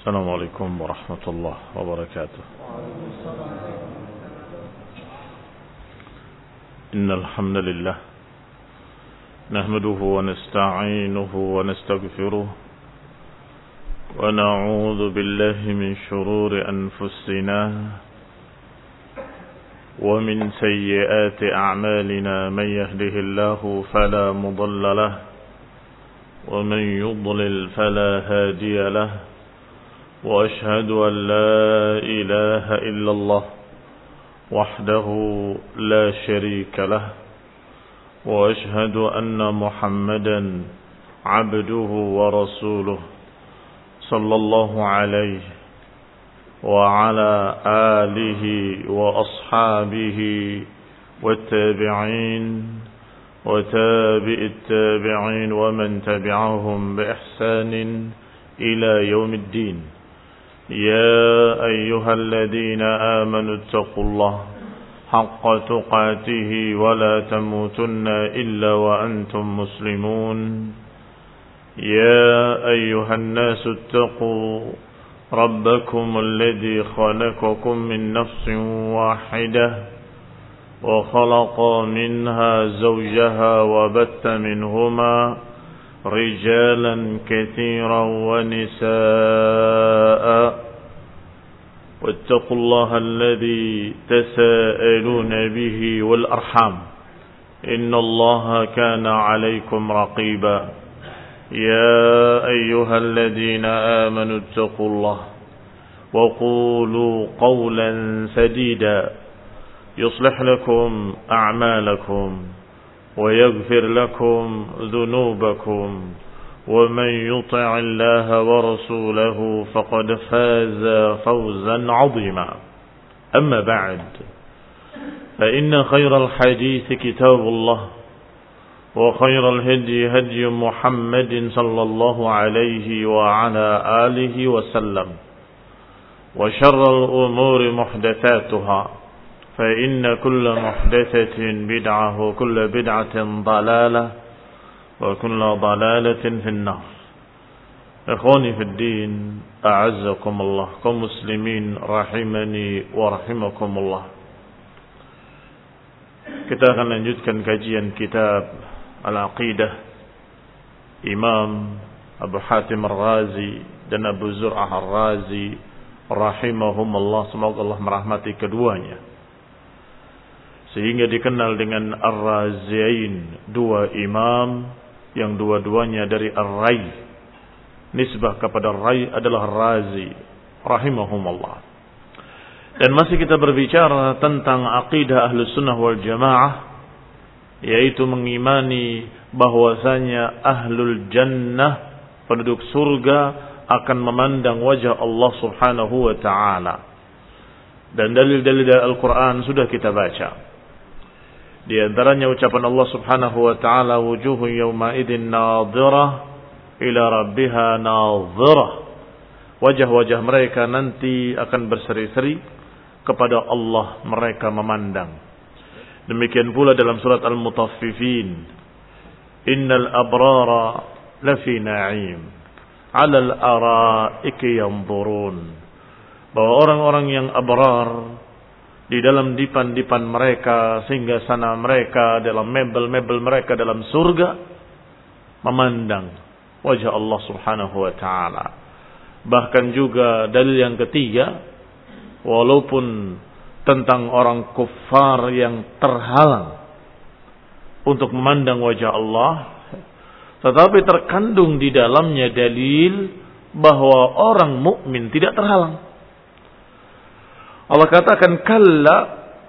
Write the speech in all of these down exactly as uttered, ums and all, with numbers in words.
السلام عليكم ورحمة الله وبركاته. إن الحمد لله نحمده ونستعينه ونستغفره ونعوذ بالله من شرور أنفسنا ومن سيئات أعمالنا من يهده الله فلا مضل له ومن يضلل فلا هادي له وأشهد أن لا إله إلا الله وحده لا شريك له وأشهد أن محمدا عبده ورسوله صلى الله عليه وعلى آله وأصحابه والتابعين وتابع التابعين ومن تبعهم بإحسان إلى يوم الدين. يا أيها الذين آمنوا اتقوا الله حق تقاته ولا تموتن إلا وأنتم مسلمون. يا أيها الناس اتقوا ربكم الذي خلقكم من نفس واحدة وخلق منها زوجها وبث منهما رجالا كثيرا ونساء واتقوا الله الذي تساءلون به والأرحام إن الله كان عليكم رقيبا. يا أيها الذين آمنوا اتقوا الله وقولوا قولا سديدا يصلح لكم أعمالكم ويغفر لكم ذنوبكم ومن يطع الله ورسوله فقد فاز فوزا عظيما. أما بعد فإن خير الحديث كتاب الله وخير الهدي هدي محمد صلى الله عليه وعلى آله وسلم وشر الأمور محدثاتها فإن كل محدثة بدعة وكل بدعة ضلالة وكل ضلالة في النار. إخواني في الدين أعزكم الله كمسلمين رحمني ورحمكم الله. Kita akan lanjutkan kajian kitab Al-Aqidah Imam Abu Hatim Ar-Razi dan Abu Zur'ah Ar-Razi rahimahumullah. Semoga Allah merahmati keduanya sehingga dikenal dengan Ar-Raziyain, dua imam yang dua-duanya dari Ar-Ray. Nisbah kepada Ray adalah Razi rahimahumullah. Dan masih kita berbicara tentang akidah Ahlus Sunnah wal Jamaah, yaitu mengimani bahwasanya Ahlul Jannah, penduduk surga, akan memandang wajah Allah Subhanahu wa ta'ala. Dan dalil-dalil dari Al-Quran sudah kita baca. Di antaranya ucapan Allah Subhanahu wa ta'ala, wujuhun yawma idin nadhirah ila rabbiha nadhirah. Wajah-wajah mereka nanti akan berseri-seri kepada Allah, mereka memandang. Demikian pula dalam surat Al-Mutaffifin, innal abrara lafi na'im 'alal ara'iki yanzurun. Bahwa orang-orang yang abrar di dalam dipan-dipan mereka, sehingga sana mereka, dalam mebel-mebel mereka dalam surga, memandang wajah Allah Subhanahu wa ta'ala. Bahkan juga dalil yang ketiga, walaupun tentang orang kuffar yang terhalang untuk memandang wajah Allah, tetapi terkandung di dalamnya dalil bahwa orang mukmin tidak terhalang. Allah katakan, kalla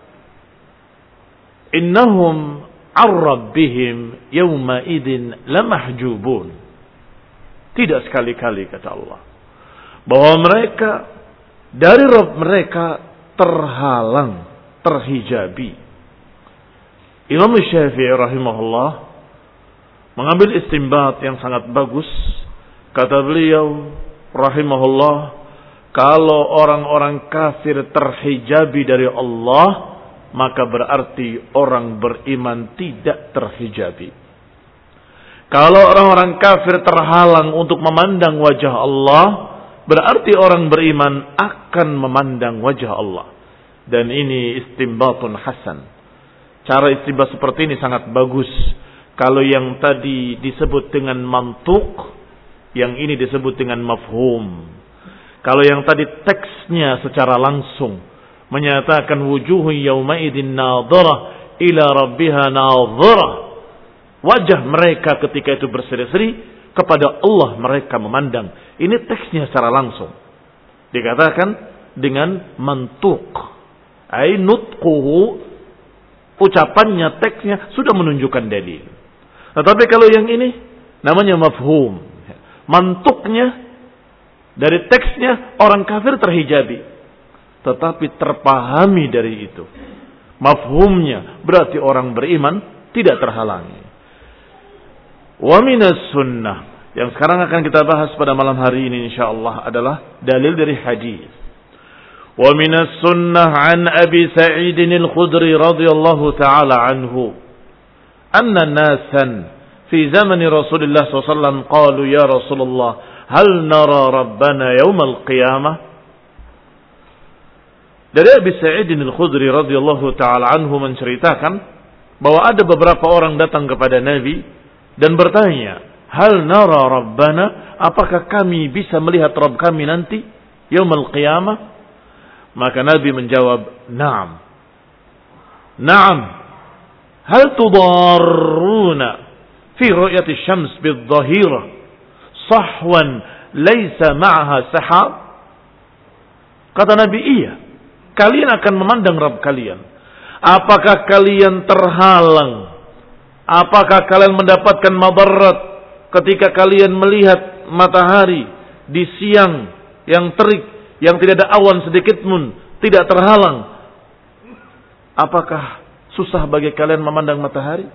innahum ar-rabbihim yawma idin lamahjubun. Tidak sekali-kali, kata Allah, bahwa mereka dari Rabb mereka terhalang, terhijabi. Imam Syafi'i rahimahullah mengambil istinbat yang sangat bagus. Kata beliau rahimahullah, kalau orang-orang kafir terhijabi dari Allah, maka berarti orang beriman tidak terhijabi. Kalau orang-orang kafir terhalang untuk memandang wajah Allah, berarti orang beriman akan memandang wajah Allah. Dan ini istimbatun hasan. Cara istimbat seperti ini sangat bagus. Kalau yang tadi disebut dengan mantuk, yang ini disebut dengan mafhum. Kalau yang tadi teksnya secara langsung menyatakan wujuhun yaumaidin nadhirah ila rabbiha nadhirah. Wajah mereka ketika itu berseri-seri, kepada Allah mereka memandang. Ini teksnya secara langsung. Dikatakan dengan mantuk. Ai nutquhu, ucapannya, teksnya sudah menunjukkan dalil. Tetapi kalau yang ini namanya mafhum. Mantuknya dari teksnya orang kafir terhijabi. Tetapi terpahami dari itu. Mafhumnya berarti orang beriman tidak terhalangi. Wa minas sunnah, yang sekarang akan kita bahas pada malam hari ini insyaallah adalah dalil dari hadis. Wa minas sunnah an Abi Sa'id al-Khudri radhiyallahu ta'ala anhu anna nasan fi zaman Rasulullah sallallahu alaihi wasallam qalu ya Rasulullah hal nara rabbana yawm al-qiyamah. Dari Abi Sa'id al-Khudri radhiyallahu ta'ala anhu menceritakan bahwa ada beberapa orang datang kepada Nabi dan bertanya, hal nara rabbana, apakah kami bisa melihat Rabb kami nanti yaumul qiyamah? Maka Nabi menjawab, na'am. Na'am. Hal tudarruna fi ru'yati syams bidh-dhahirah sahwan laysa ma'aha sahab? Kata Nabi, iya. Kalian akan memandang Rabb kalian. Apakah kalian terhalang? Apakah kalian mendapatkan madarat ketika kalian melihat matahari di siang yang terik, yang tidak ada awan sedikit pun, tidak terhalang? Apakah susah bagi kalian memandang matahari?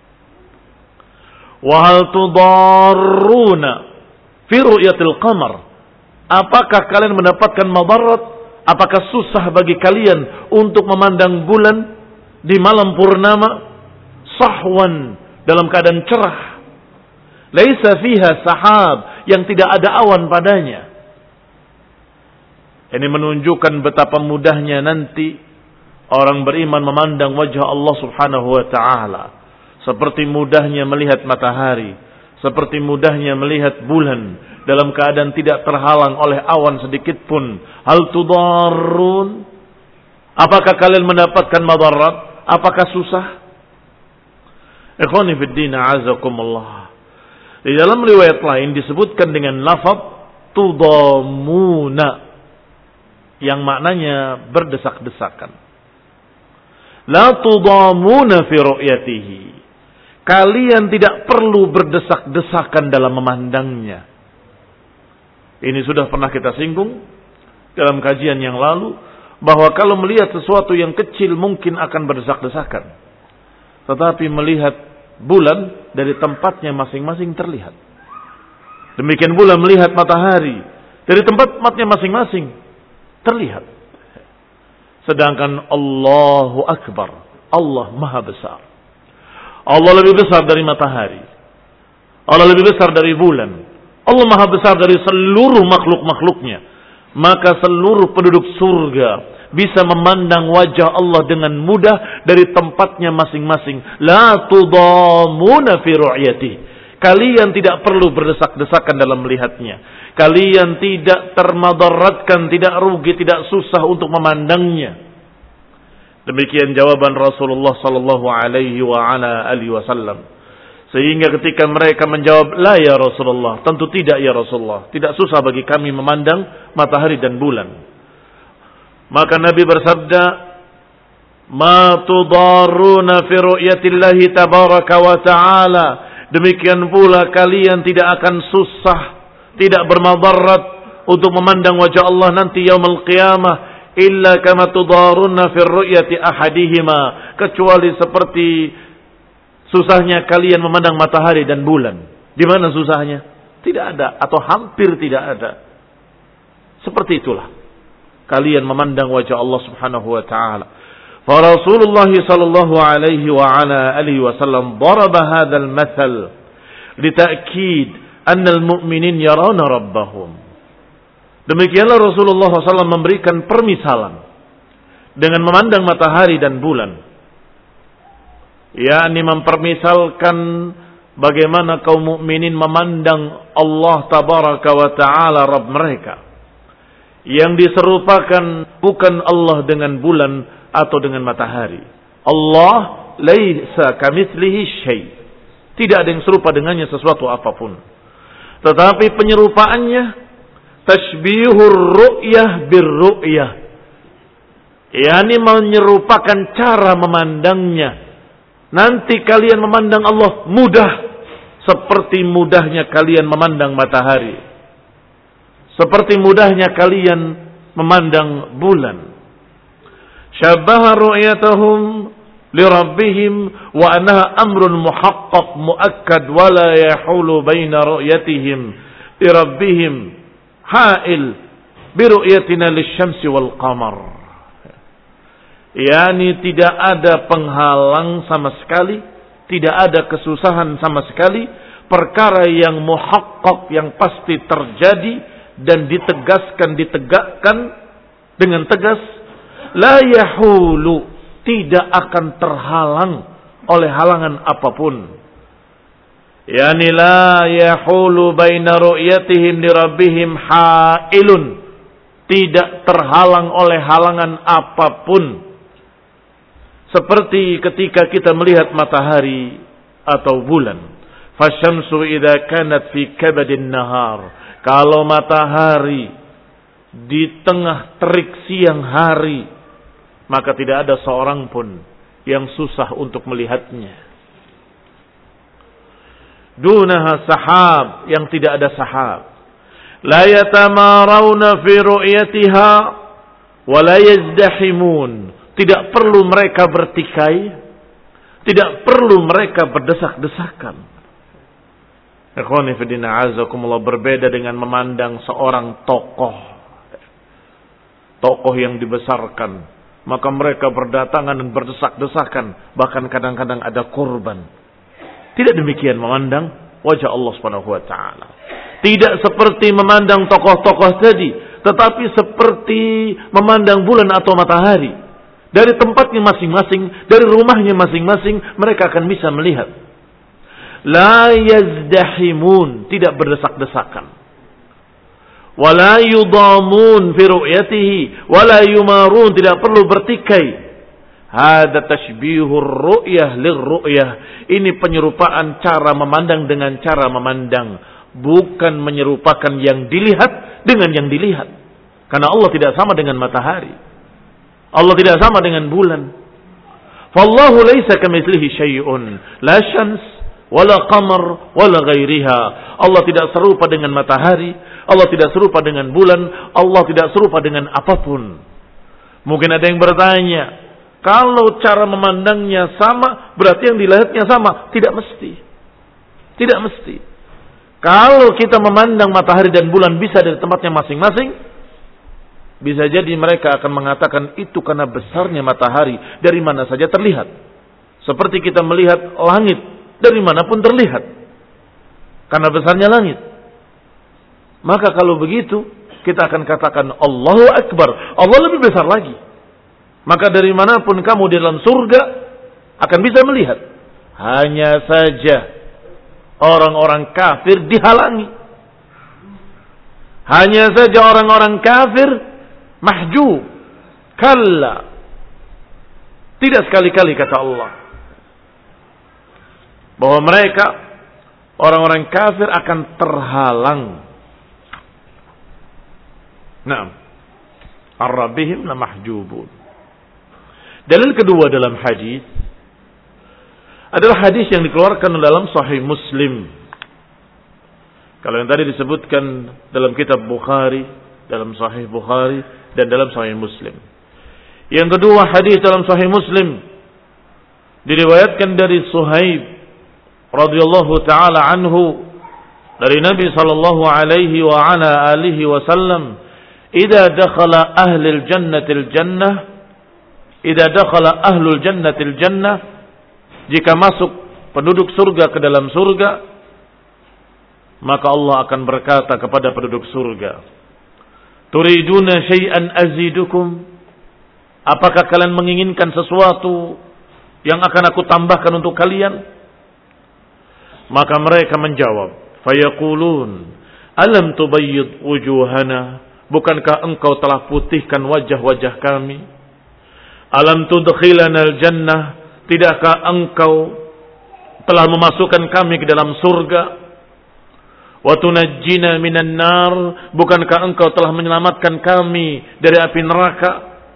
Wa hal tudarruna fi ru'yatil qamar? Apakah kalian mendapatkan madarat? Apakah susah bagi kalian untuk memandang bulan di malam purnama? Sahwan, dalam keadaan cerah. Laisa fiha sahab, yang tidak ada awan padanya. Ini menunjukkan betapa mudahnya nanti orang beriman memandang wajah Allah Subhanahu wa taala. Seperti mudahnya melihat matahari, seperti mudahnya melihat bulan dalam keadaan tidak terhalang oleh awan sedikit pun. Hal tudarrun? Apakah kalian mendapatkan madarat? Apakah susah? Ikhwani fid din, a'azakumullah. Di dalam riwayat lain disebutkan dengan lafaz tudamuna, yang maknanya berdesak-desakan. La tudamuna fi ru'yatihi. Kalian tidak perlu berdesak-desakan dalam memandangnya. Ini sudah pernah kita singgung dalam kajian yang lalu, bahwa kalau melihat sesuatu yang kecil mungkin akan berdesak-desakan. Tetapi melihat bulan dari tempatnya masing-masing terlihat. Demikian pula melihat matahari dari tempat-tempatnya masing-masing terlihat. Sedangkan Allahu Akbar, Allah Maha Besar. Allah lebih besar dari matahari. Allah lebih besar dari bulan. Allah Maha Besar dari seluruh makhluk-makhluknya. Maka seluruh penduduk surga bisa memandang wajah Allah dengan mudah dari tempatnya masing-masing. La tudamuna fi ru'yati. Kalian tidak perlu berdesak-desakan dalam melihatnya. Kalian tidak termadaratkan, tidak rugi, tidak susah untuk memandangnya. Demikian jawaban Rasulullah sallallahu alaihi wa ala alihi wasallam. Sehingga ketika mereka menjawab, la ya Rasulullah, tentu tidak ya Rasulullah, tidak susah bagi kami memandang matahari dan bulan. Maka Nabi bersabda, ma tudarruna fi ru'yatillahi tabaraka wa ta'ala. Demikian pula kalian tidak akan susah, tidak bermadarat untuk memandang wajah Allah nanti yaumul qiyamah, illa kama tudarruna fi ru'yati ahadihima, kecuali seperti susahnya kalian memandang matahari dan bulan. Di mana susahnya? Tidak ada, atau hampir tidak ada. Seperti itulah kalian memandang wajah Allah Subhanahu wa taala. Fa Rasulullah sallallahu alaihi wa ala alihi wasallam daraba hadzal mathal lita'kid anna al-mu'minin yarawna rabbahum. Demikianlah Rasulullah shallallahu alaihi wasallam memberikan permisalan dengan memandang matahari dan bulan. Yakni mempermisalkan bagaimana kaum mukminin memandang Allah tabaraka wa ta'ala Rabb mereka. Yang diserupakan bukan Allah dengan bulan atau dengan matahari. Allah laisa kamitslihi syai'. Tidak ada yang serupa dengannya sesuatu apapun. Tetapi penyerupaannya tashbihur ru'yah birru'yah. Yani menyerupakan cara memandangnya. Nanti kalian memandang Allah mudah seperti mudahnya kalian memandang matahari. Seperti mudahnya kalian memandang bulan. Syabbaha ru'yatahum lirabbihim wa annaha amrun muhaqqaq muakkad wa la yahulu baina ru'yatihim lirabbihim ha'il bi ru'yatina lisyamsi wal qamar. Yani tidak ada penghalang sama sekali, tidak ada kesusahan sama sekali, perkara yang muhaqqaq, yang pasti terjadi dan ditegaskan, ditegakkan dengan tegas, la yahulu, tidak akan terhalang oleh halangan apapun. Yani la yahulu baina ru'yatihim li rabbihim ha'ilun, tidak terhalang oleh halangan apapun. Seperti ketika kita melihat matahari atau bulan. Fasyamsu idza kanat fi kabadin nahar. Kalau matahari di tengah terik siang hari, maka tidak ada seorang pun yang susah untuk melihatnya. Dunaha sahab, yang tidak ada sahab. La yatamarawna fi ru'yatiha wa la yazdahimun. Tidak perlu mereka bertikai, tidak perlu mereka berdesak-desakan. Ikhwani fi din a'azakumullah, berbeda dengan memandang seorang tokoh. Tokoh yang dibesarkan, maka mereka berdatangan dan berdesak-desakan, bahkan kadang-kadang ada korban. Tidak demikian memandang wajah Allah Subhanahu wa taala. Tidak seperti memandang tokoh-tokoh tadi, tetapi seperti memandang bulan atau matahari. Dari tempatnya masing-masing, dari rumahnya masing-masing, mereka akan bisa melihat. La yazdahimun, tidak berdesak-desakan. Wala yudamun fi ru'yatihi, wala yumarun, tidak perlu bertikai. Hada tashbihur ru'yah lirru'yah. Ini penyerupaan cara memandang dengan cara memandang, bukan menyerupakan yang dilihat dengan yang dilihat. Karena Allah tidak sama dengan matahari. Allah tidak sama dengan bulan. Fallahu laisa kamitslihi syai'un, la syams wala qamar wala ghairiha. Allah tidak serupa dengan matahari, Allah tidak serupa dengan bulan, Allah tidak serupa dengan apapun. Mungkin ada yang bertanya, kalau cara memandangnya sama, berarti yang dilihatnya sama? Tidak mesti. Tidak mesti. Kalau kita memandang matahari dan bulan bisa dari tempatnya masing-masing, bisa jadi mereka akan mengatakan itu karena besarnya matahari dari mana saja terlihat. Seperti kita melihat langit dari manapun terlihat. Karena besarnya langit. Maka kalau begitu kita akan katakan Allahu Akbar. Allah lebih besar lagi. Maka dari manapun kamu di dalam surga akan bisa melihat. Hanya saja orang-orang kafir dihalangi. Hanya saja orang-orang kafir mahjub. Kalla. Tidak sekali-kali kata Allah bahwa mereka orang-orang kafir akan terhalang. Naam. Ar-rabbihim la mahjubun. Dalil kedua dalam hadis adalah hadis yang dikeluarkan dalam Sahih Muslim. Kalau yang tadi disebutkan dalam kitab Bukhari, dalam Sahih Bukhari dan dalam Sahih Muslim. Yang kedua, hadis dalam Sahih Muslim diriwayatkan dari Suhaib radhiyallahu taala anhu dari Nabi sallallahu alaihi wa ala alihi wasallam, "Idza dakhala ahlul jannatil jannah, idza dakhala ahlul jannatil jannah, jika masuk penduduk surga ke dalam surga, maka Allah akan berkata kepada penduduk surga, Turiduna syai'an azidukum? Apakah kalian menginginkan sesuatu yang akan aku tambahkan untuk kalian? Maka mereka menjawab, fayaqulun, alam tubayyid wujuhana? Bukankah engkau telah putihkan wajah-wajah kami? Alam tudkhilana al-jannah? Tidakkah engkau telah memasukkan kami ke dalam surga? Wa tunajjina minan nar? Bukankah engkau telah menyelamatkan kami dari api neraka?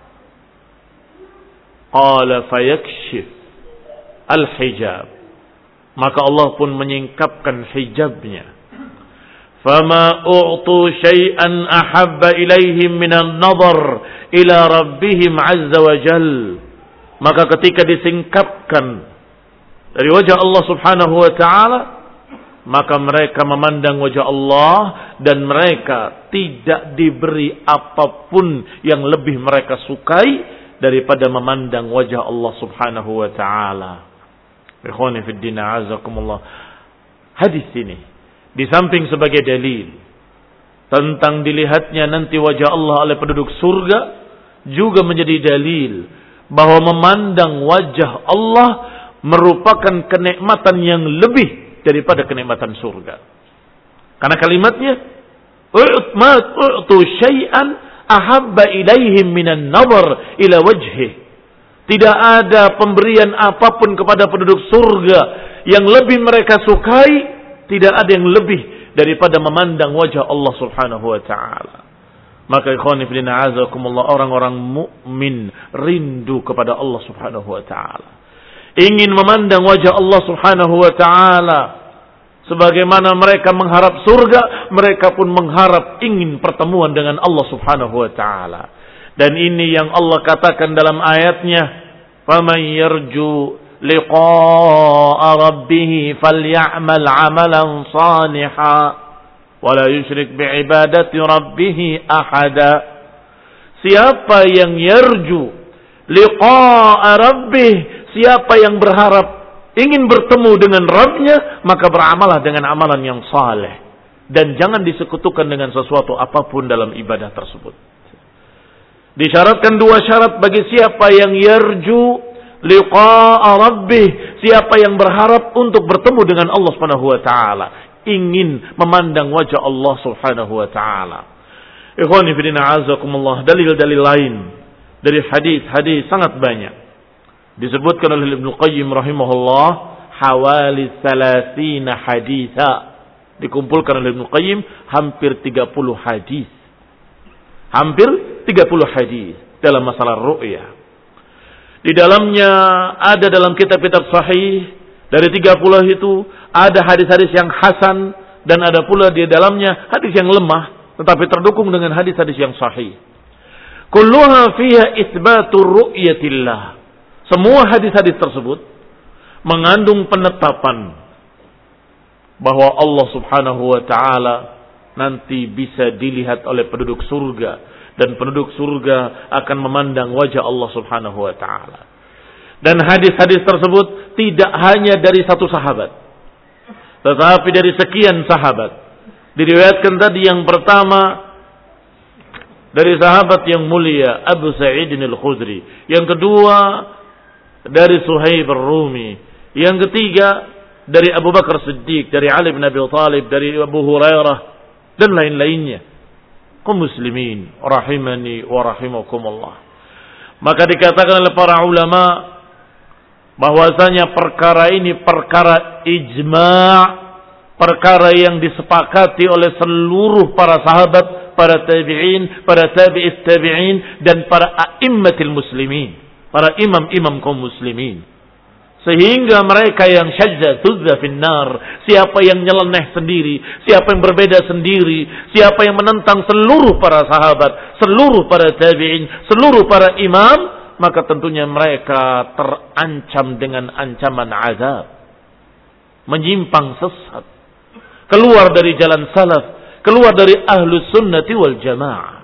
Qala fayakshif al-hijab. Maka Allah pun menyingkapkan hijabnya. Fama u'tu syai'an ahabba ilaihim minan nazar ila rabbihim azza wa jal. Maka ketika disingkapkan dari wajah Allah subhanahu wa ta'ala, maka mereka memandang wajah Allah dan mereka tidak diberi apapun yang lebih mereka sukai daripada memandang wajah Allah subhanahu wa ta'ala. Ikhwani fid din, a'azakumullah. Hadis ini di samping sebagai dalil tentang dilihatnya nanti wajah Allah oleh penduduk surga, juga menjadi dalil bahwa memandang wajah Allah merupakan kenikmatan yang lebih daripada kenikmatan surga. Karena kalimatnya u'tu syai'an ahabba ilaihim minan nazar ila wajhih. Tidak ada pemberian apapun kepada penduduk surga yang lebih mereka sukai, tidak ada yang lebih daripada memandang wajah Allah subhanahu wa ta'ala. Maka ikhwani fillah a'azakumullah, orang-orang mukmin rindu kepada Allah subhanahu wa ta'ala, ingin memandang wajah Allah subhanahu wa ta'ala. Sebagaimana mereka mengharap surga, mereka pun mengharap ingin pertemuan dengan Allah subhanahu wa ta'ala. Dan ini yang Allah katakan dalam ayatnya, "Faman yarju liqa'a rabbih falya'mal 'amalan shalihan wa la yusyrik bi'ibadati rabbih ahada." Siapa yang yarju liqa'a rabbih, siapa yang berharap ingin bertemu dengan Rabbnya, maka beramalah dengan amalan yang saleh dan jangan disekutukan dengan sesuatu apapun dalam ibadah tersebut. Disyaratkan dua syarat bagi siapa yang yarju liqa'a rabbih, siapa yang berharap untuk bertemu dengan Allah Subhanahu wa taala, ingin memandang wajah Allah Subhanahu wa taala. Ikhwani fillah a'azakumullah, dalil-dalil lain dari hadis-hadis sangat banyak. Disebutkan oleh Ibnu Qayyim rahimahullah hawali salasina haditha. Dikumpulkan oleh Ibnu Qayyim hampir tiga puluh hadis. Hampir tiga puluh hadis dalam masalah ru'yah. Di dalamnya ada dalam kitab-kitab sahih, dari tiga puluh itu ada hadis-hadis yang hasan dan ada pula di dalamnya hadis yang lemah tetapi terdukung dengan hadis-hadis yang sahih. Kulluha fiha itsbatu ru'yatillah. Semua hadis-hadis tersebut mengandung penetapan bahwa Allah Subhanahu wa taala nanti bisa dilihat oleh penduduk surga dan penduduk surga akan memandang wajah Allah Subhanahu wa taala. Dan hadis-hadis tersebut tidak hanya dari satu sahabat, tetapi dari sekian sahabat. Diriwayatkan tadi yang pertama dari sahabat yang mulia Abu Sa'id al-Khudri, yang kedua dari Suhaib ar-Rumi, yang ketiga dari Abu Bakar Siddiq, dari Ali bin Abi Thalib, dari Abu Hurairah dan lain-lainnya. Kaum muslimin rahimani wa rahimakumullah. Maka dikatakan oleh para ulama bahwasanya perkara ini perkara ijma', perkara yang disepakati oleh seluruh para sahabat, para tabi'in, para tabi'it tabi'in dan para a'immatil muslimin, para imam-imam kaum muslimin. Sehingga mereka yang syadza tuzza finnar, siapa yang nyeleneh sendiri, siapa yang berbeda sendiri, siapa yang menentang seluruh para sahabat, seluruh para tabi'in, seluruh para imam, maka tentunya mereka terancam dengan ancaman azab, menyimpang sesat, keluar dari jalan salaf, keluar dari ahlus sunnati wal jamaah.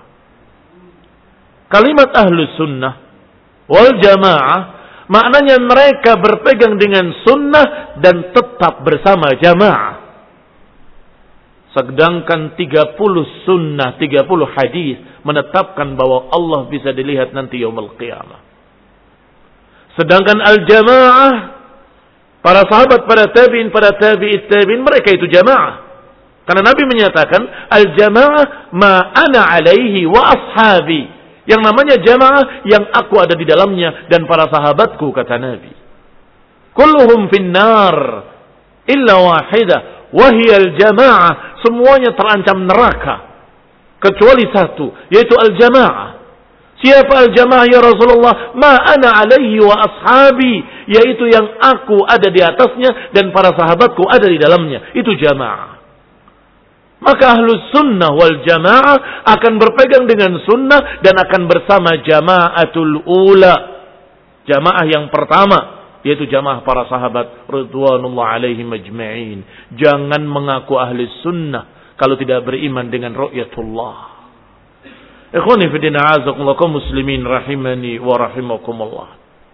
Kalimat ahlus sunnah wal jamaah maknanya mereka berpegang dengan sunnah dan tetap bersama jamaah. Sedangkan tiga puluh sunnah, tiga puluh hadis menetapkan bahwa Allah bisa dilihat nanti yaumul qiyamah. Sedangkan al-jamaah, para sahabat, para tabi'in, para tabi'it tabi'in, mereka itu jamaah. Karena Nabi menyatakan, al-jamaah ma ana alaihi wa ashabi. Yang namanya jamaah yang aku ada di dalamnya dan para sahabatku, kata Nabi. Kulluhum finnar illa wahidah wahiyal jamaah. Semuanya terancam neraka kecuali satu, yaitu al-jamaah. Siapa al-jamaah ya Rasulullah? Ma ana alaihi wa ashabi, yaitu yang aku ada di atasnya dan para sahabatku ada di dalamnya. Itu jamaah. Maka ahlus sunnah wal jamaah akan berpegang dengan sunnah dan akan bersama jamaatul ula, jamaah yang pertama, yaitu jamaah para sahabat ridwanullah alaihim ajma'in. Jangan mengaku ahli sunnah kalau tidak beriman dengan ru'yatullah. Ikhwani fi din, a'azakumullah, kaum muslimin rahimani wa rahimakumullah.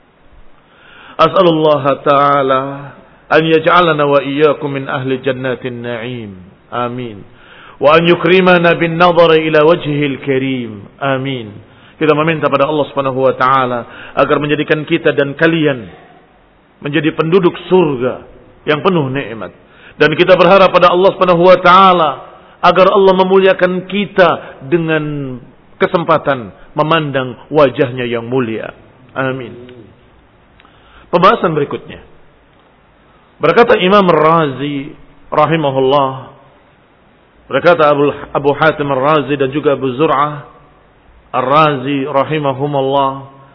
As'alullah ta'ala an yaj'alana wa iyyakum min ahli jannatin na'im. Amin. Wa an yukrimana bin nadhari ila wajhil karim. Amin. Kita meminta pada Allah Subhanahu wa taala agar menjadikan kita dan kalian menjadi penduduk surga yang penuh nikmat, dan kita berharap pada Allah Subhanahu wa taala agar Allah memuliakan kita dengan kesempatan memandang wajahnya yang mulia. Amin. Pembahasan berikutnya, berkata Imam Ar-Razi rahimahullah, berkata Abu, Abu Hatim Ar-Razi dan juga Abu Zur'ah Ar-Razi rahimahumullah,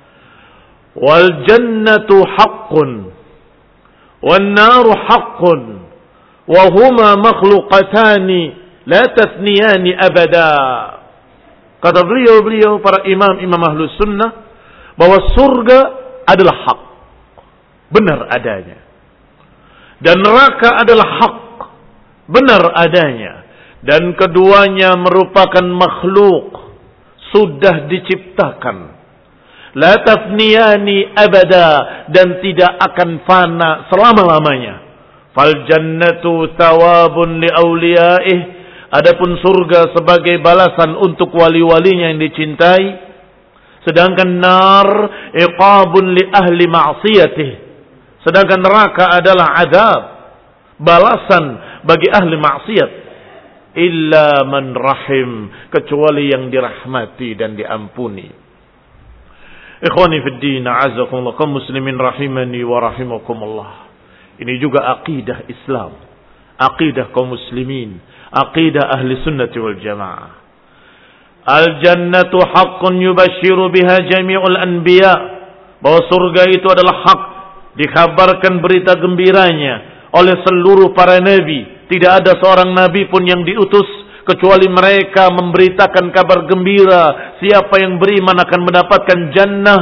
wal jannatu haqqun wan naru haqqun wa huma makhluqatani la tathniyani abada. Kata beliau-beliau para imam-imam ahlus sunnah bahwa surga adalah hak, benar adanya, dan neraka adalah hak, benar adanya, dan keduanya merupakan makhluk, sudah diciptakan. La tafniyani abada, dan tidak akan fana selama-lamanya. Fal jannatu thawabun li awliyaih, adapun surga sebagai balasan untuk wali-walinya yang dicintai. Sedangkan nar iqabun li ahli ma'siyatih, sedangkan neraka adalah azab, balasan bagi ahli maksiat. Illa man rahim, kecuali yang dirahmati dan diampuni. Ikhwani fid din, a'azakumullah, kaum muslimin rahimani wa rahimakumullah. Ini juga akidah Islam, akidah kaum muslimin, akidah ahli sunnati wal jamaah. Al jannatu haqqun yubashiru biha jami'ul anbiya, bahwa surga itu adalah hak, dikabarkan berita gembiranya oleh seluruh para nabi. Tidak ada seorang nabi pun yang diutus kecuali mereka memberitakan kabar gembira, siapa yang beriman akan mendapatkan jannah,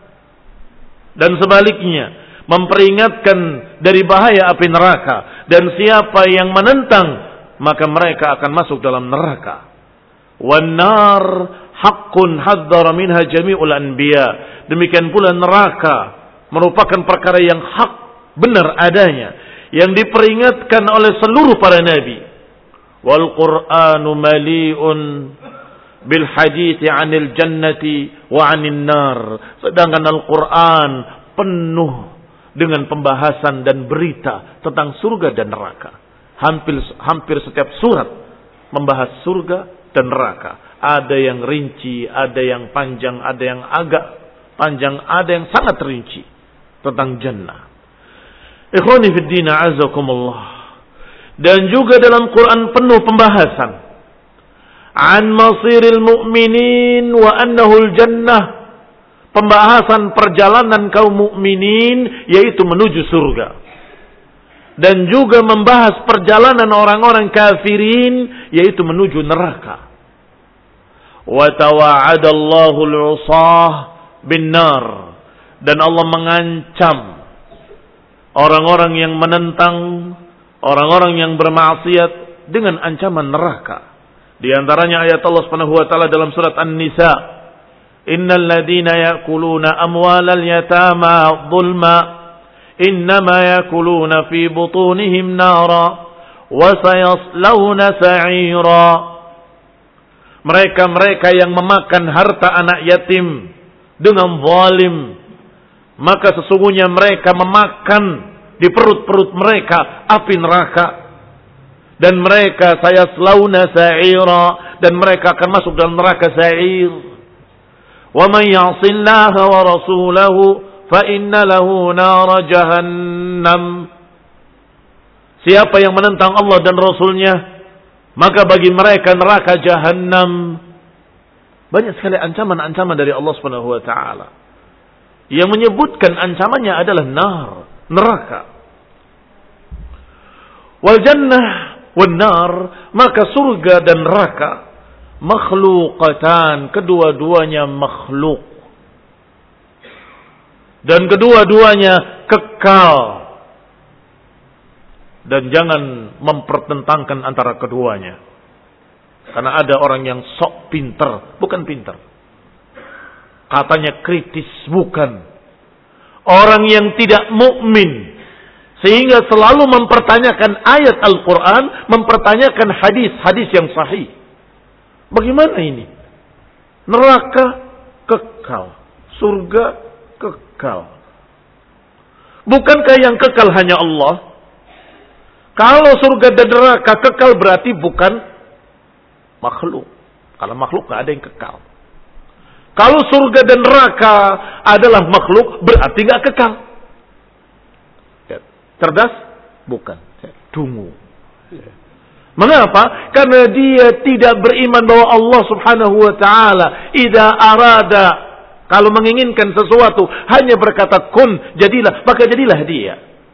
dan sebaliknya memperingatkan dari bahaya api neraka, dan siapa yang menentang maka mereka akan masuk dalam neraka. Wan nar haqqun hadzara minha jami'ul anbiya, demikian pula neraka merupakan perkara yang hak, benar adanya, yang diperingatkan oleh seluruh para nabi. Wal Qur'anu mali'un bil hadits 'anil jannati wa 'anil nar, sedangkan Al-Qur'an penuh dengan pembahasan dan berita tentang surga dan neraka. Hampir hampir setiap surat membahas surga dan neraka. Ada yang rinci, ada yang panjang, ada yang agak panjang, ada yang sangat rinci tentang jannah. Ikhwani fid din, a'azakumullah. Dan juga dalam Quran penuh pembahasan an masiril mu'minin wa annahul jannah, pembahasan perjalanan kaum mukminin yaitu menuju surga, dan juga membahas perjalanan orang-orang kafirin yaitu menuju neraka. Wa tawa'adallahu al-'usah bin nar, dan Allah mengancam orang-orang yang menentang, orang-orang yang bermaksiat dengan ancaman neraka. Di antaranya ayat Allah Subhanahu wa taala dalam surat An-Nisa, innal ladzina ya'kuluna amwalal yatama dhulma innama ya'kuluna fi butunihim nara wa sayaslawna sa'ira. Mereka-mereka yang memakan harta anak yatim dengan zalim, maka sesungguhnya mereka memakan di perut-perut mereka api neraka. Dan mereka sayaslawna sa'ira, dan mereka akan masuk dalam neraka sa'ir. Wa man ya'sillaha wa rasulahu fa inna lahu nara jahannam. Siapa yang menentang Allah dan Rasulnya, maka bagi mereka neraka jahannam. Banyak sekali ancaman-ancaman dari Allah Subhanahu wa taala. Yang menyebutkan ancamannya adalah nar, neraka. Wal jannah wan nar, maka surga dan neraka makhluqatan, kedua-duanya makhluk. Dan kedua-duanya kekal. Dan jangan mempertentangkan antara keduanya. Karena ada orang yang sok pinter, bukan pinter. Katanya kritis, bukan. Orang yang tidak mukmin, sehingga selalu mempertanyakan ayat Al-Quran, mempertanyakan hadis-hadis yang sahih. Bagaimana ini? Neraka kekal, surga kekal. Bukankah yang kekal hanya Allah? Kalau surga dan neraka kekal berarti bukan makhluk. Kalau makhluk gak ada yang kekal. Kalau surga dan neraka adalah makhluk berarti gak kekal. Cerdas? Bukan. Dungu. Mengapa? Karena dia tidak beriman bahwa Allah Subhanahu wa taala idza arada, kalau menginginkan sesuatu hanya berkata kun, jadilah, maka jadilah dia.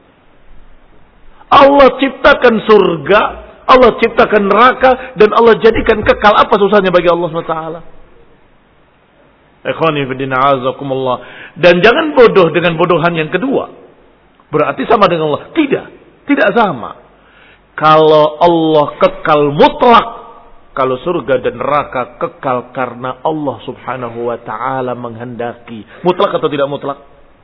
Allah ciptakan surga, Allah ciptakan neraka, dan Allah jadikan kekal. Apa susahnya bagi Allah Subhanahu wa taala? Ikhwani fillah azakumullah. Dan jangan bodoh dengan bodohan yang kedua. Berarti sama dengan Allah. Tidak, tidak sama. Kalau Allah kekal mutlak, kalau surga dan neraka kekal karena Allah Subhanahu wa taala menghendaki. Mutlak atau tidak mutlak?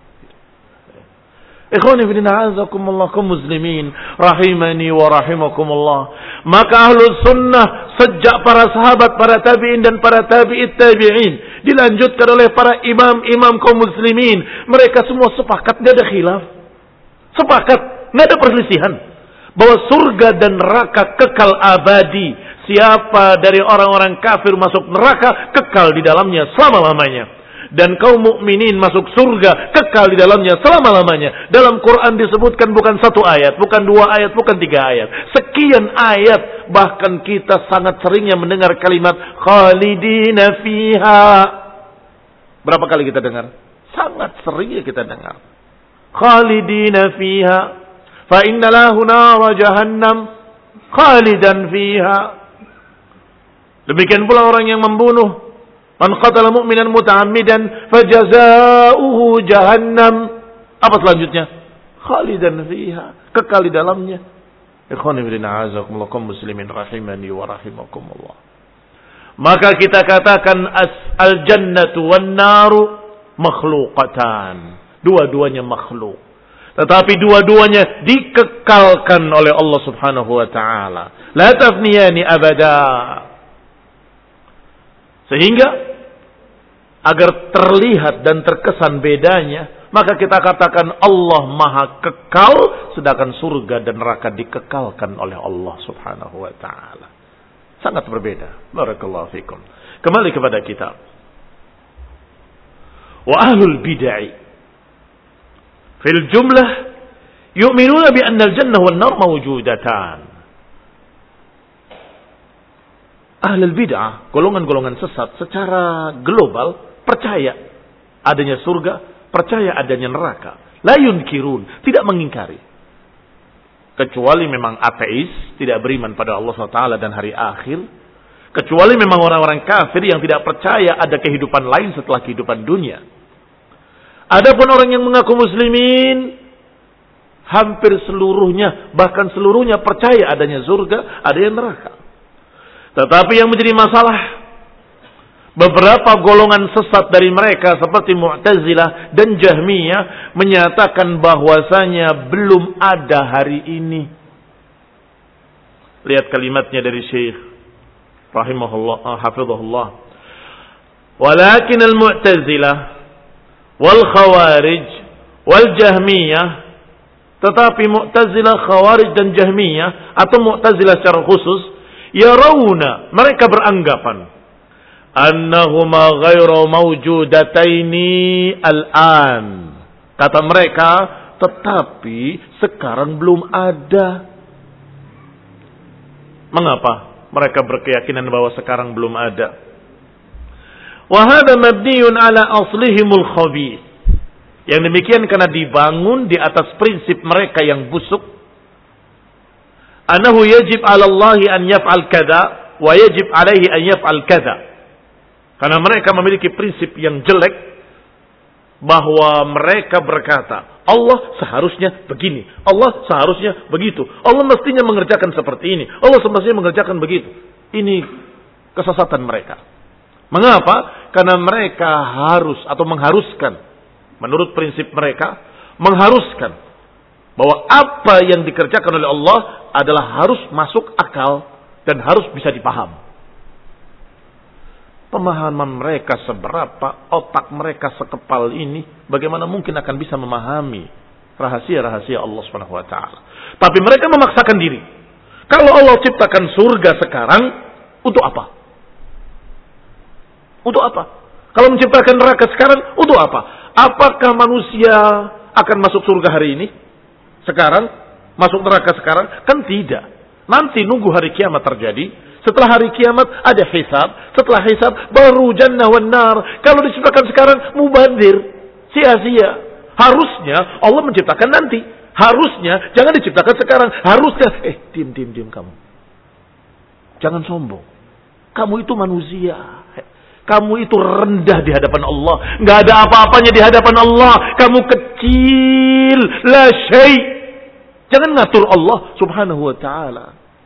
Ikhwani fillah azakumullah kaum muslimin rahimani wa rahimakumullah. Maka ahlus sunnah sejak para sahabat, para tabi'in dan para tabi'it tabi'in, dilanjutkan oleh para imam-imam kaum muslimin, mereka semua sepakat, tidak ada khilaf. Sepakat, tidak ada perselisihan bahwa surga dan neraka kekal abadi. Siapa dari orang-orang kafir masuk neraka, kekal di dalamnya selama-lamanya. Dan kaum mukminin masuk surga, kekal di dalamnya selama-lamanya. Dalam Quran disebutkan bukan satu ayat, bukan dua ayat, bukan tiga ayat. Sekian ayat. Bahkan kita sangat seringnya mendengar kalimat khalidina fiha. Berapa kali kita dengar? Sangat seringnya kita dengar. Khalidina fiha. Fa inna lahu nara jahannam khalidan fiha. Demikian pula orang yang membunuh. Man qatala mu'minan muta'ammidan fajaza'uhu jahannam. Apa selanjutnya? Khalidan fiha, kekal di dalamnya. Ikhwani fillah azakumullah kaum muslimin rahimani wa rahimakumullah. Maka kita katakan al-jannatu wan naru makhluqatan. Dua-duanya makhluk. Tetapi dua-duanya dikekalkan oleh Allah Subhanahu wa taala. La tafniyani abada. Sehingga agar terlihat dan terkesan bedanya, maka kita katakan Allah maha kekal, sedangkan surga dan neraka dikekalkan oleh Allah Subhanahu wa taala. Sangat berbeda. Barakallahu fikum. Kembali kepada kitab. Wa ahlul bid'ah fil jumlah yu'minuna bi anna al-jannah wan nar mawjudatan. Ahlul bid'ah, golongan-golongan sesat secara global percaya adanya surga, percaya adanya neraka. La yunkirun, tidak mengingkari. Kecuali memang ateis, tidak beriman pada Allah subhanahu wa taala dan hari akhir. Kecuali memang orang-orang kafir yang tidak percaya ada kehidupan lain setelah kehidupan dunia. Adapun orang yang mengaku muslimin, hampir seluruhnya, bahkan seluruhnya percaya adanya surga, adanya neraka. Tetapi yang menjadi masalah, beberapa golongan sesat dari mereka seperti Mu'tazilah dan Jahmiyah menyatakan bahwasanya belum ada hari ini. Lihat kalimatnya dari Syekh rahimahullah, uh, hafizahullah. Walakin al-Mu'tazilah wal Khawarij wal Jahmiyah, tetapi Mu'tazilah, Khawarij dan Jahmiyah atau Mu'tazilah secara khusus, yarawna, mereka beranggapan annahuma ghairu mawjudataini al-an. Kata mereka, tetapi sekarang belum ada. Mengapa mereka berkeyakinan bahwa sekarang belum ada? Wa hadha mabniun ala aslihimul khabith. Yang demikian karena dibangun di atas prinsip mereka yang busuk. Anahu yajib 'ala Allah an yaf'al kadza wa yajib 'alaihi an yaf'al kadza. Karena mereka memiliki prinsip yang jelek bahwa mereka berkata, Allah seharusnya begini, Allah seharusnya begitu, Allah mestinya mengerjakan seperti ini, Allah semestinya mengerjakan begitu. Ini kesesatan mereka. Mengapa? Karena mereka harus atau mengharuskan, menurut prinsip mereka, mengharuskan bahwa apa yang dikerjakan oleh Allah adalah harus masuk akal dan harus bisa dipaham. Pemahaman mereka seberapa, otak mereka sekepal ini, bagaimana mungkin akan bisa memahami rahasia-rahasia Allah Subhanahu wa taala. Tapi mereka memaksakan diri. Kalau Allah ciptakan surga sekarang, untuk apa? Untuk apa? Kalau menciptakan neraka sekarang, untuk apa? Apakah manusia akan masuk surga hari ini? Sekarang? Masuk neraka sekarang? Kan tidak. Nanti nunggu hari kiamat terjadi. Setelah hari kiamat ada hisab. Setelah hisab baru jannah wan nar. Kalau diciptakan sekarang mubadir, sia-sia. Harusnya Allah menciptakan nanti. Harusnya jangan diciptakan sekarang. Harusnya eh diam diam diam kamu. Jangan sombong. Kamu itu manusia. Kamu itu rendah di hadapan Allah. Enggak ada apa-apanya di hadapan Allah. Kamu kecil, la syai'. Jangan ngatur Allah Subhanahu wa taala.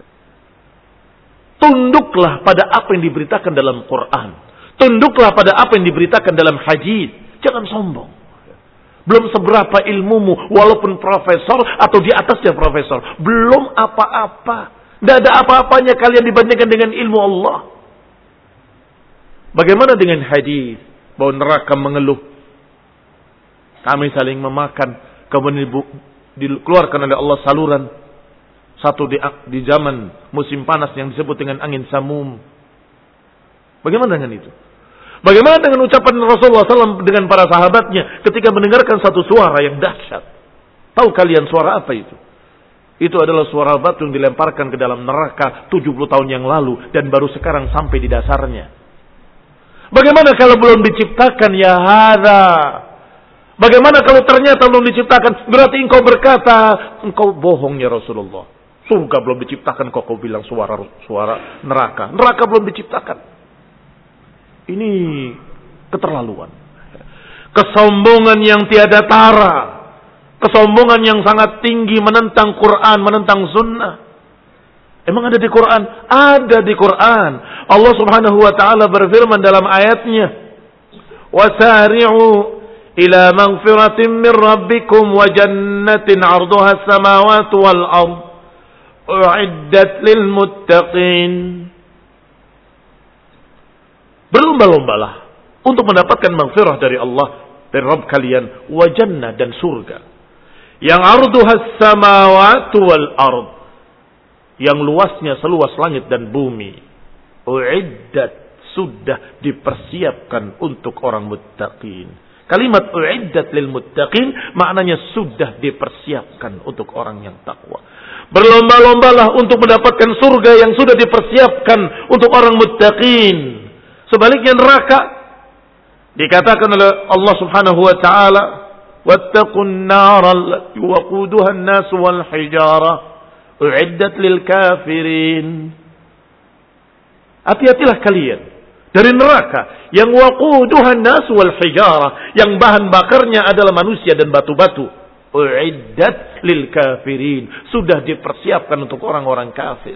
Tunduklah pada apa yang diberitakan dalam Quran. Tunduklah pada apa yang diberitakan dalam hadis. Jangan sombong. Belum seberapa ilmumu, walaupun profesor atau di atasnya profesor. Belum apa-apa. Tidak ada apa-apanya kalian dibandingkan dengan ilmu Allah. Bagaimana dengan hadis bahwa neraka mengeluh? Kami saling memakan. Kemudian dikeluarkan oleh Allah saluran. Satu di, di zaman musim panas yang disebut dengan angin samum. Bagaimana dengan itu? Bagaimana dengan ucapan Rasulullah shallallahu alaihi wasallam dengan para sahabatnya ketika mendengarkan satu suara yang dahsyat? Tahu kalian suara apa itu? Itu adalah suara batu yang dilemparkan ke dalam neraka tujuh puluh tahun yang lalu dan baru sekarang sampai di dasarnya. Bagaimana kalau belum diciptakan ya hadza? Bagaimana kalau ternyata belum diciptakan? Berarti engkau berkata, engkau bohong ya Rasulullah. Surga belum diciptakan kok kau bilang suara suara neraka. Neraka belum diciptakan. Ini keterlaluan. Kesombongan yang tiada tara. Kesombongan yang sangat tinggi menentang Quran, menentang sunnah. Emang ada di Quran? Ada di Quran. Allah Subhanahu wa taala berfirman dalam ayatnya, "Wasari'u ila maghfiratin min rabbikum wa jannatin 'arduha as-samawati wal ard u'iddat lil muttaqin." Berlomba-lombalah untuk mendapatkan maghfirah dari Allah, dari Rabb kalian, wa jannah dan surga. Yang 'arduha as-samawati wal ard, yang luasnya seluas langit dan bumi. U'iddat, sudah dipersiapkan untuk orang muttaqin. Kalimat u'iddat lil muttaqin maknanya sudah dipersiapkan untuk orang yang takwa. Berlomba-lombalah untuk mendapatkan surga yang sudah dipersiapkan untuk orang muttaqin. Sebaliknya neraka dikatakan oleh Allah Subhanahu wa taala, wattaqun nar allati waquduha an-nas wal hijarah u'iddat lil kafirin. Hati-hatilah kalian dari neraka yang waquduha an-nas wal hijarah, yang bahan bakarnya adalah manusia dan batu-batu. U'iddat lil kafirin, sudah dipersiapkan untuk orang-orang kafir.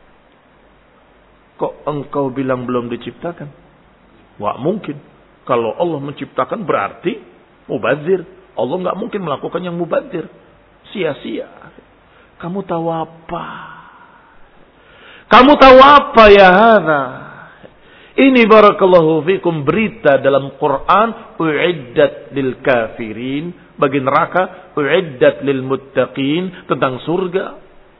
Kok engkau bilang belum diciptakan? Wah, mungkin. Kalau Allah menciptakan berarti mubazir. Allah enggak mungkin melakukan yang mubazir. Sia-sia. Kamu tahu apa? Kamu tahu apa ya hadza? Ini barakallahu fikum berita dalam Quran, uiddat lil kafirin, bagi neraka, uiddat lil muttaqin, tentang surga.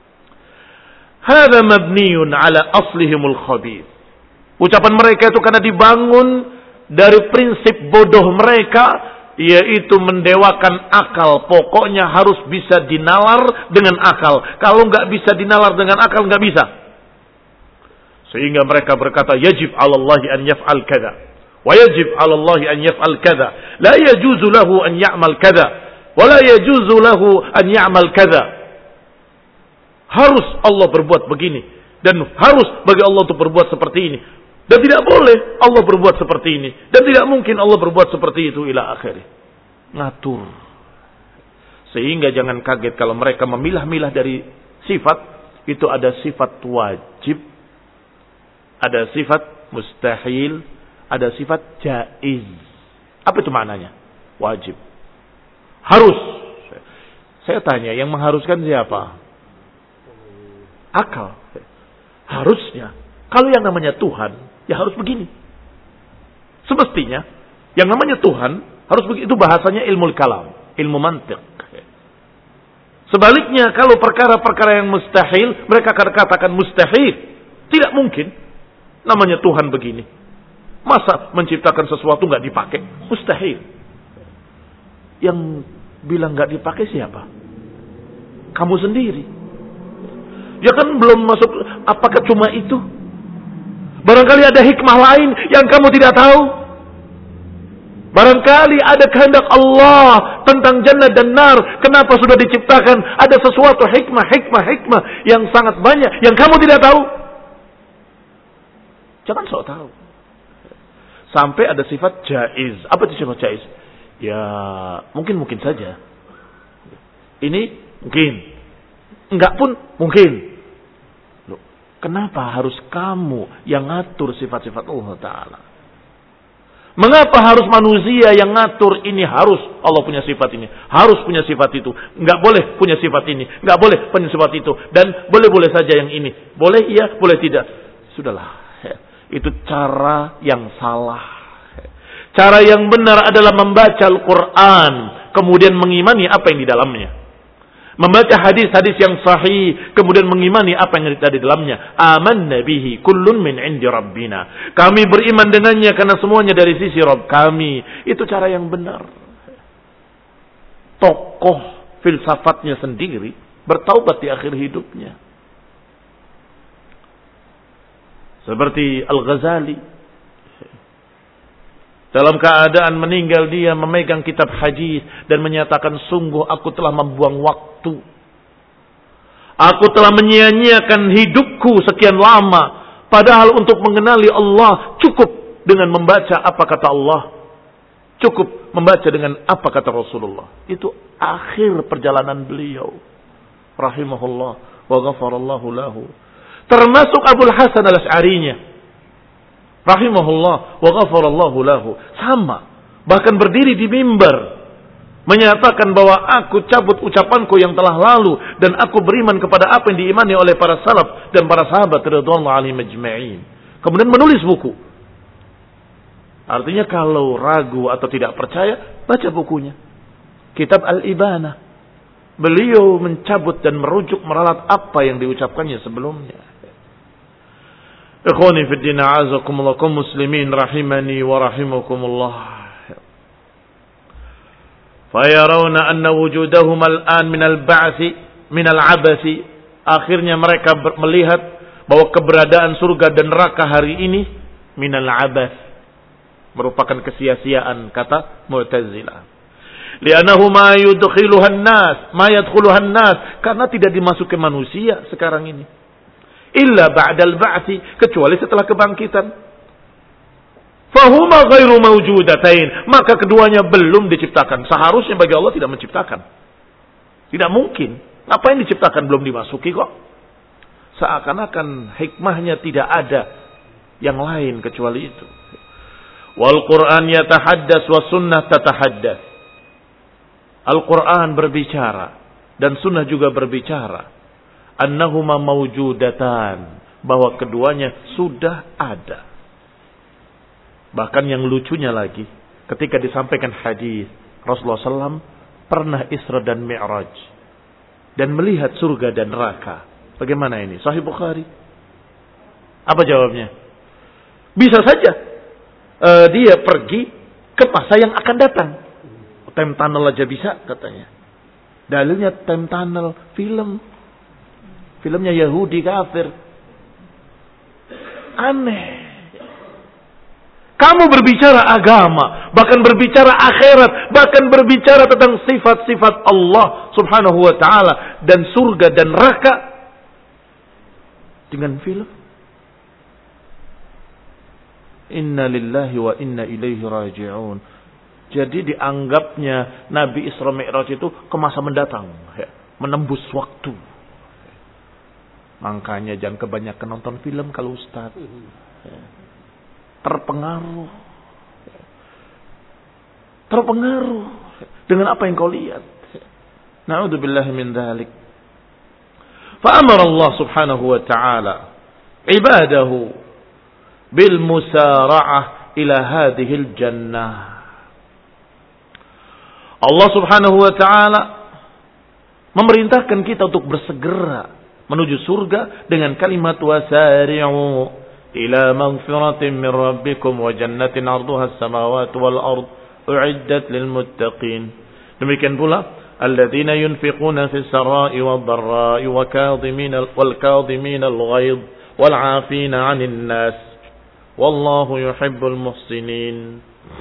Hadza mabniun ala aslihimul khabith. Ucapan mereka itu karena dibangun dari prinsip bodoh mereka, yaitu mendewakan akal. Pokoknya harus bisa dinalar dengan akal. Kalau nggak bisa dinalar dengan akal, nggak bisa. Sehingga mereka berkata, yajib 'alallahi an yaf'al kadza, wa yajib 'alallahi an yaf'al kadza, la yajuzu lahu an ya'mal kadza, wa la yajuzu lahu an ya'mal kadza. Harus Allah berbuat begini, dan harus bagi Allah untuk berbuat seperti ini, dan tidak boleh Allah berbuat seperti ini, dan tidak mungkin Allah berbuat seperti itu ila akhirih. Ngatur. Sehingga jangan kaget kalau mereka memilah-milah dari sifat, itu ada sifat wajib, ada sifat mustahil, ada sifat jaiz. Apa itu maknanya? Wajib. Harus. Saya tanya, yang mengharuskan siapa? Akal. Harusnya. Kalau yang namanya Tuhan, ya harus begini. Semestinya, yang namanya Tuhan, harus begitu. Itu bahasanya ilmu kalam, ilmu mantiq. Sebaliknya, kalau perkara-perkara yang mustahil, mereka akan katakan mustahil. Tidak mungkin. Namanya Tuhan begini. Masa menciptakan sesuatu nggak dipakai? Mustahil. Yang bilang nggak dipakai siapa? Kamu sendiri. Ya kan belum masuk. Apakah cuma itu? Barangkali ada hikmah lain yang kamu tidak tahu. Barangkali ada kehendak Allah tentang jannah dan nar. Kenapa sudah diciptakan? Ada sesuatu hikmah, hikmah, hikmah yang sangat banyak yang kamu tidak tahu. Jangan sok tahu. Sampai ada sifat jaiz. Apa itu sifat jaiz? Ya, mungkin-mungkin saja. Ini mungkin. Enggak pun mungkin. Loh, kenapa harus kamu yang ngatur sifat-sifat Allah Ta'ala? Mengapa harus manusia yang ngatur ini harus Allah punya sifat ini, harus punya sifat itu, enggak boleh punya sifat ini, enggak boleh punya sifat itu, dan boleh-boleh saja yang ini. Boleh iya, boleh tidak. Sudahlah. Itu cara yang salah. Cara yang benar adalah membaca Al-Quran, kemudian mengimani apa yang di dalamnya. Membaca hadis-hadis yang sahih, kemudian mengimani apa yang ada di dalamnya. Amanna bihi kullun min indi rabbina. Kami beriman dengannya karena semuanya dari sisi Rabb kami. Itu cara yang benar. Tokoh filsafatnya sendiri bertaubat di akhir hidupnya. Seperti Al-Ghazali. Dalam keadaan meninggal dia memegang kitab hadis dan menyatakan, sungguh aku telah membuang waktu. Aku telah menyia-nyiakan hidupku sekian lama. Padahal untuk mengenali Allah cukup dengan membaca apa kata Allah. Cukup membaca dengan apa kata Rasulullah. Itu akhir perjalanan beliau. Rahimahullah wa ghafarallahu lahu. Termasuk Abul Hasan al-Asy'arinya. Rahimahullah wa ghafarallahu lahu. Sama. Bahkan berdiri di mimbar. Menyatakan bahwa aku cabut ucapanku yang telah lalu. Dan aku beriman kepada apa yang diimani oleh para salaf. Dan para sahabat radhiyallahu alaihim ajma'in. Kemudian menulis buku. Artinya kalau ragu atau tidak percaya, baca bukunya. Kitab Al-Ibanah. Beliau mencabut dan merujuk meralat apa yang diucapkannya sebelumnya. Ikhwani fi din, a'azakumullah, kaum muslimin rahimani wa rahimakumullah. Fayarawna anna wujudahum al-an min al-ba'th min al-'abath. Akhirnya mereka melihat bahwa keberadaan surga dan neraka hari ini min al-'abath, merupakan kesia-siaan, kata Mu'tazilah. Li'annahu ma yudkhiluha an-nas, ma yadkhuluha an-nas, karena tidak dimasuki manusia sekarang ini. Illa ba'dal ba'thi, kecuali setelah kebangkitan. Fahuma ghairu mawjudatain, maka keduanya belum diciptakan. Seharusnya bagi Allah tidak menciptakan. Tidak mungkin. Apa yang diciptakan belum dimasuki kok. Seakan-akan hikmahnya tidak ada yang lain kecuali itu. Wal Qur'an yatahaddas wa sunnah tatahaddas. Al-Quran berbicara dan sunnah juga berbicara. Annahuma mawjudatan, bahwa keduanya sudah ada. Bahkan yang lucunya lagi, ketika disampaikan hadis Rasulullah shallallahu alaihi wasallam pernah Isra dan Mi'raj dan melihat surga dan neraka. Bagaimana ini? Sahih Bukhari. Apa jawabnya? Bisa saja uh, dia pergi ke masa yang akan datang. Time tunnel aja bisa katanya. Dalilnya time tunnel film. Filmnya Yahudi kafir. Aneh. Kamu berbicara agama, bahkan berbicara akhirat, bahkan berbicara tentang sifat-sifat Allah subhanahu wa ta'ala dan surga dan neraka dengan film. Inna lillahi wa inna ilaihi raji'un. Jadi dianggapnya Nabi Isra Mi'raj itu ke masa mendatang, ya, menembus waktu. Makanya jangan kebanyakan nonton film kalau Ustaz. Ya. Terpengaruh. Terpengaruh dengan apa yang kau lihat. Na'udzubillahi min dzalik. Fa amara Allah subhanahu wa ta'ala ibadahu bil musara'ah ila hadhihi al jannah. Allah subhanahu wa ta'ala memerintahkan kita untuk bersegera menuju surga dengan kalimat wasari'u ila maghfiratin min rabbikum wa jannatin 'arduha as-samawati wal ard u'iddat lil muttaqin. Demikian pula alladzina yunfiquna fis sarai wad dharra'i wa kadhimina wal kadhimina al ghaidh wal 'afina 'anil nas wallahu yuhibbul muhsinin.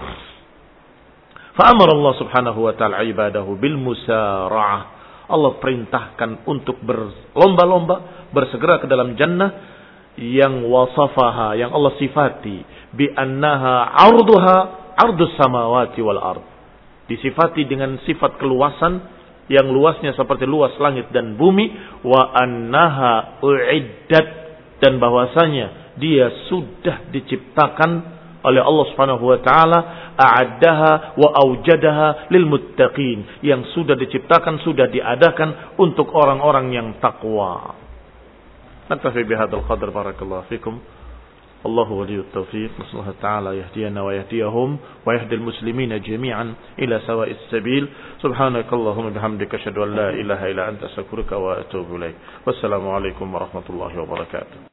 Fa amara Allah subhanahu wa ta'ala ibadahu bil musara'ah. Allah perintahkan untuk berlomba-lomba bersegera ke dalam jannah yang wasafaha, yang Allah sifati bi annaha 'arduha 'ardus samawati wal ard. Disifati dengan sifat keluasan yang luasnya seperti luas langit dan bumi, wa annaha u'iddat, dan bahwasanya dia sudah diciptakan oleh Allah Subhanahu wa taala, a'addaha wa aujadaha lil muttaqin, yang sudah diciptakan, sudah diadakan untuk orang-orang yang takwa. نكتفي بهذا القدر بارك الله فيكم الله ولي التوفيق نسأل الله تعالى يهدينا ويهديهم ويهدي المسلمين جميعا إلى سواء السبيل سبحانك اللهم وبحمدك أشهد أن لا إله إلا أنت أستغفرك وأتوب إليك والسلام عليكم ورحمة الله وبركاته.